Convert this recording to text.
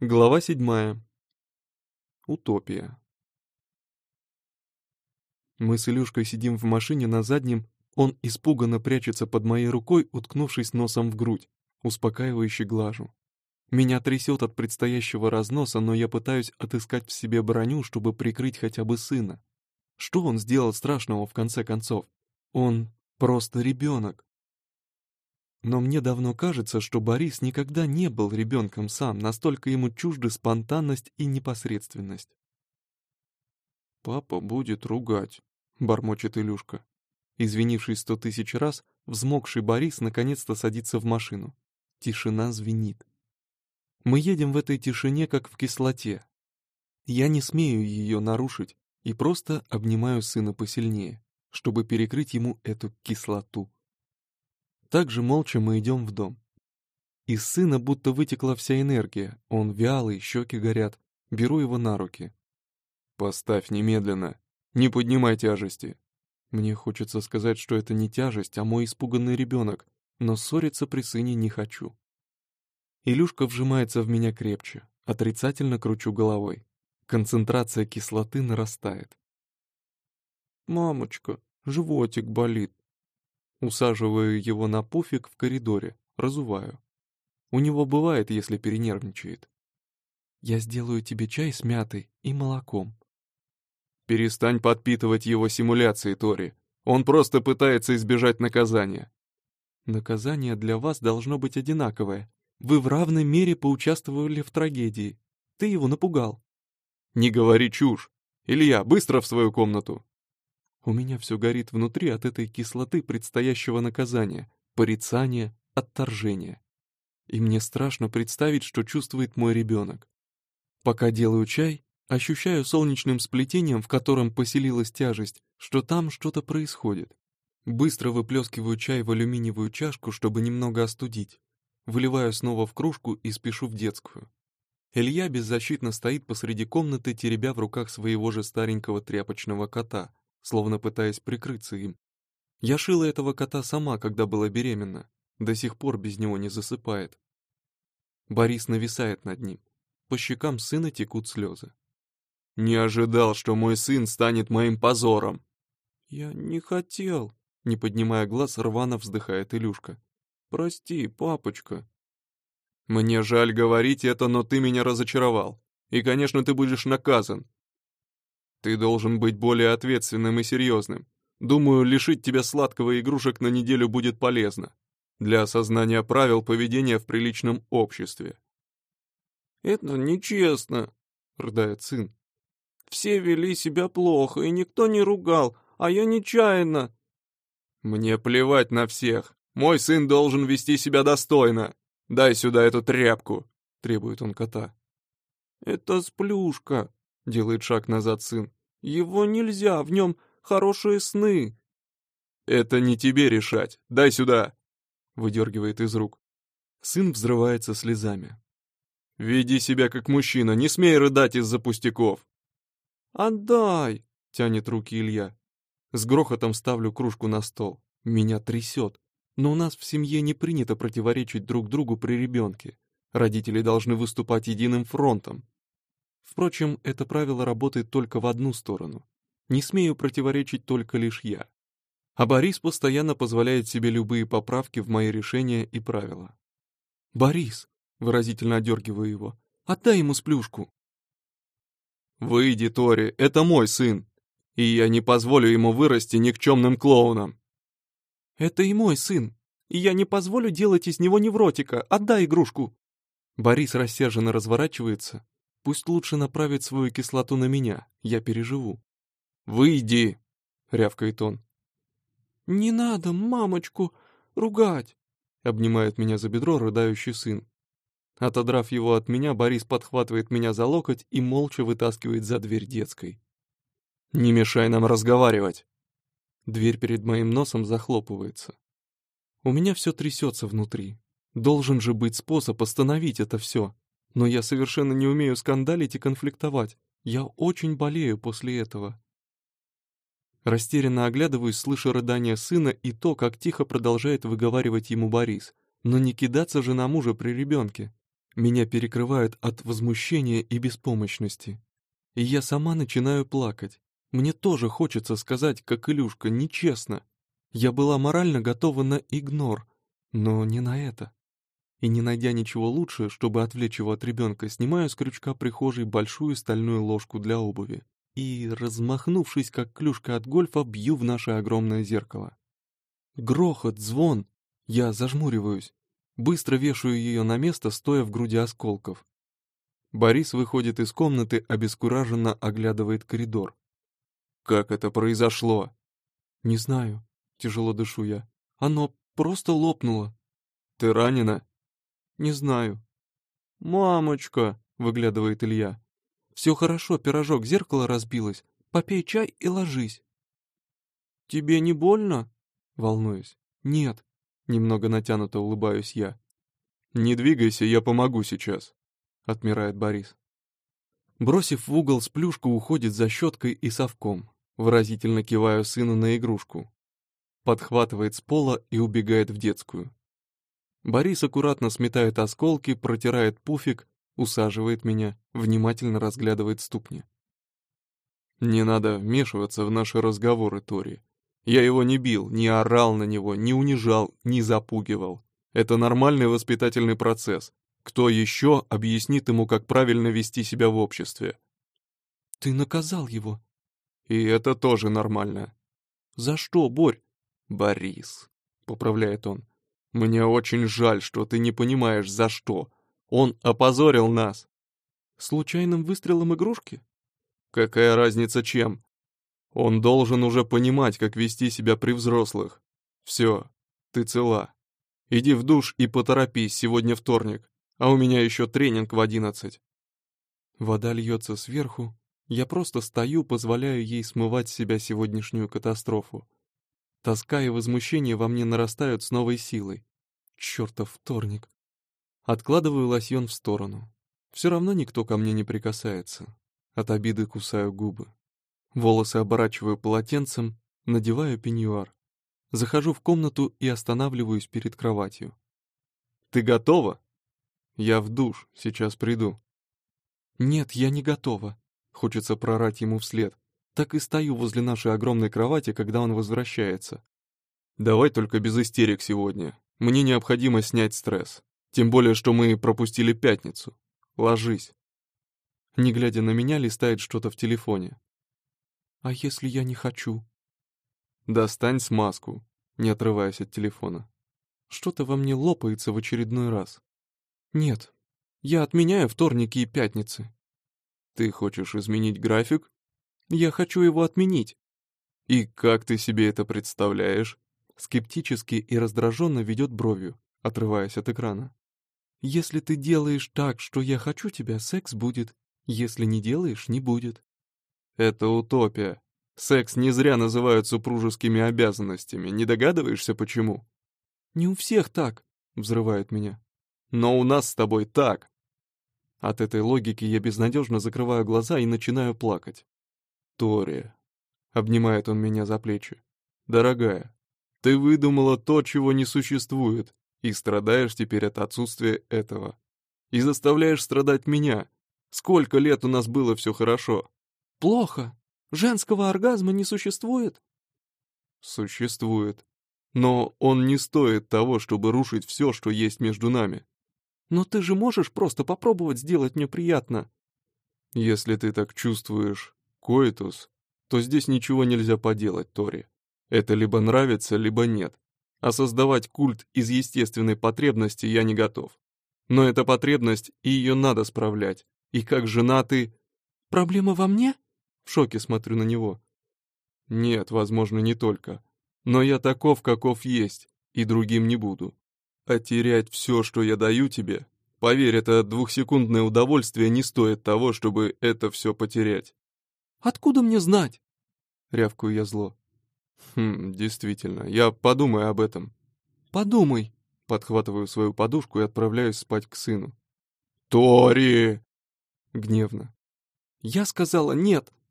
Глава 7. Утопия. Мы с Илюшкой сидим в машине на заднем, он испуганно прячется под моей рукой, уткнувшись носом в грудь, успокаивающе глажу. Меня трясет от предстоящего разноса, но я пытаюсь отыскать в себе броню, чтобы прикрыть хотя бы сына. Что он сделал страшного в конце концов? Он просто ребенок. Но мне давно кажется, что Борис никогда не был ребенком сам, настолько ему чужды спонтанность и непосредственность. «Папа будет ругать», — бормочет Илюшка. Извинившись 100 000 раз, взмокший Борис наконец-то садится в машину. Тишина звенит. Мы едем в этой тишине, как в кислоте. Я не смею ее нарушить и просто обнимаю сына посильнее, чтобы перекрыть ему эту кислоту. Также молча мы идем в дом. Из сына будто вытекла вся энергия, он вялый, щеки горят. Беру его на руки. «Поставь немедленно, не поднимай тяжести». Мне хочется сказать, что это не тяжесть, а мой испуганный ребенок, но ссориться при сыне не хочу. Илюшка вжимается в меня крепче, отрицательно кручу головой. Концентрация кислоты нарастает. «Мамочка, животик болит». Усаживаю его на пуфик в коридоре, разуваю. У него бывает, если перенервничает. «Я сделаю тебе чай с мятой и молоком». «Перестань подпитывать его симуляции, Тори. Он просто пытается избежать наказания». «Наказание для вас должно быть одинаковое. Вы в равной мере поучаствовали в трагедии. Ты его напугал». «Не говори чушь. Илья, быстро в свою комнату». У меня все горит внутри от этой кислоты предстоящего наказания, порицания, отторжения. И мне страшно представить, что чувствует мой ребенок. Пока делаю чай, ощущаю солнечным сплетением, в котором поселилась тяжесть, что там что-то происходит. Быстро выплескиваю чай в алюминиевую чашку, чтобы немного остудить. Выливаю снова в кружку и спешу в детскую. Илья беззащитно стоит посреди комнаты, теребя в руках своего же старенького тряпочного кота, словно пытаясь прикрыться им. Я шила этого кота сама, когда была беременна. До сих пор без него не засыпает. Борис нависает над ним. По щекам сына текут слезы. «Не ожидал, что мой сын станет моим позором!» «Я не хотел», — не поднимая глаз, рвано вздыхает Илюшка. «Прости, папочка». «Мне жаль говорить это, но ты меня разочаровал. И, конечно, ты будешь наказан. Ты должен быть более ответственным и серьезным. Думаю, лишить тебя сладкого игрушек на неделю будет полезно. Для осознания правил поведения в приличном обществе». «Это нечестно», — рыдает сын. «Все вели себя плохо, и никто не ругал, а я нечаянно». «Мне плевать на всех. Мой сын должен вести себя достойно. Дай сюда эту тряпку», — требует он кота. «Это сплюшка», — делает шаг назад сын. «Его нельзя, в нем хорошие сны». «Это не тебе решать. Дай сюда», — выдергивает из рук. Сын взрывается слезами. «Веди себя как мужчина, не смей рыдать из-за пустяков». «Отдай!» — тянет руки Илья. С грохотом ставлю кружку на стол. Меня трясет. Но у нас в семье не принято противоречить друг другу при ребенке. Родители должны выступать единым фронтом. Впрочем, это правило работает только в одну сторону. Не смею противоречить только лишь я. А Борис постоянно позволяет себе любые поправки в мои решения и правила. «Борис!» — выразительно одергиваю его. «Отдай ему сплюшку!» «Выйди, Тори, это мой сын, и я не позволю ему вырасти никчемным клоуном». «Это и мой сын, и я не позволю делать из него невротика. Отдай игрушку!» Борис рассерженно разворачивается. Пусть лучше направит свою кислоту на меня, я переживу. «Выйди!» — рявкает он. «Не надо мамочку ругать!» — обнимает меня за бедро рыдающий сын. Отодрав его от меня, Борис подхватывает меня за локоть и молча вытаскивает за дверь детской. «Не мешай нам разговаривать!» Дверь перед моим носом захлопывается. У меня все трясется внутри. Должен же быть способ остановить это все. Но я совершенно не умею скандалить и конфликтовать. Я очень болею после этого. Растерянно оглядываюсь, слыша рыдания сына и то, как тихо продолжает выговаривать ему Борис. Но не кидаться же на мужа при ребенке. Меня перекрывает от возмущения и беспомощности. И я сама начинаю плакать. Мне тоже хочется сказать, как Илюшка, нечестно. Я была морально готова на игнор, но не на это. И не найдя ничего лучше, чтобы отвлечь его от ребенка, снимаю с крючка прихожей большую стальную ложку для обуви и, размахнувшись как клюшка от гольфа, бью в наше огромное зеркало. Грохот, звон. Я зажмуриваюсь. Быстро вешаю ее на место, стоя в груди осколков. Борис выходит из комнаты, обескураженно оглядывает коридор. «Как это произошло?» «Не знаю», — тяжело дышу я. «Оно просто лопнуло». «Ты ранена?» «Не знаю». «Мамочка», — выглядывает Илья. «Все хорошо, пирожок, зеркало разбилось. Попей чай и ложись». «Тебе не больно?» — волнуюсь. «Нет», — немного натянуто улыбаюсь я. «Не двигайся, я помогу сейчас», — отмирает Борис. Бросив в угол сплюшку, уходит за щеткой и совком. Выразительно киваю сыну на игрушку. Подхватывает с пола и убегает в детскую. Борис аккуратно сметает осколки, протирает пуфик, усаживает меня, внимательно разглядывает ступни. «Не надо вмешиваться в наши разговоры, Тори. Я его не бил, не орал на него, не унижал, не запугивал. Это нормальный воспитательный процесс. Кто еще объяснит ему, как правильно вести себя в обществе?» «Ты наказал его». «И это тоже нормально». «За что, Борь?» «Борис», — поправляет он. «Мне очень жаль, что ты не понимаешь, за что. Он опозорил нас». «Случайным выстрелом игрушки?» «Какая разница чем? Он должен уже понимать, как вести себя при взрослых. Все, ты цела. Иди в душ и поторопись, сегодня вторник, а у меня еще тренинг в 11». Вода льется сверху, я просто стою, позволяю ей смывать с себя сегодняшнюю катастрофу. Тоска и возмущение во мне нарастают с новой силой. Чертов вторник. Откладываю лосьон в сторону. Все равно никто ко мне не прикасается. От обиды кусаю губы. Волосы оборачиваю полотенцем, надеваю пеньюар. Захожу в комнату и останавливаюсь перед кроватью. «Ты готова?» «Я в душ, сейчас приду». «Нет, я не готова», — хочется прорать ему вслед. Так и стою возле нашей огромной кровати, когда он возвращается. «Давай только без истерик сегодня. Мне необходимо снять стресс. Тем более, что мы пропустили пятницу. Ложись». Не глядя на меня, листает что-то в телефоне. «А если я не хочу?» «Достань смазку», не отрываясь от телефона. Что-то во мне лопается в очередной раз. «Нет, я отменяю вторники и пятницы». «Ты хочешь изменить график?» «Я хочу его отменить». «И как ты себе это представляешь?» Скептически и раздраженно ведет бровью, отрываясь от экрана. «Если ты делаешь так, что я хочу тебя, секс будет. Если не делаешь, не будет». «Это утопия. Секс не зря называют супружескими обязанностями. Не догадываешься, почему?» «Не у всех так», — взрывает меня. «Но у нас с тобой так». От этой логики я безнадежно закрываю глаза и начинаю плакать. «Тори», — обнимает он меня за плечи, — «дорогая, ты выдумала то, чего не существует, и страдаешь теперь от отсутствия этого. И заставляешь страдать меня. Сколько лет у нас было все хорошо?» «Плохо. Женского оргазма не существует?» «Существует. Но он не стоит того, чтобы рушить все, что есть между нами». «Но ты же можешь просто попробовать сделать мне приятно». «Если ты так чувствуешь коитус, то здесь ничего нельзя поделать, Тори. Это либо нравится, либо нет. А создавать культ из естественной потребности я не готов. Но эта потребность, и ее надо справлять. И как жена ты...» «Проблема во мне?» В шоке смотрю на него. «Нет, возможно, не только. Но я таков, каков есть, и другим не буду. А терять все, что я даю тебе, поверь, это двухсекундное удовольствие не стоит того, чтобы это все потерять». «Откуда мне знать?» Рявкаю я зло. Действительно, я подумаю об этом». «Подумай». Подхватываю свою подушку и отправляюсь спать к сыну. «Тори!» Гневно. «Я сказала нет!»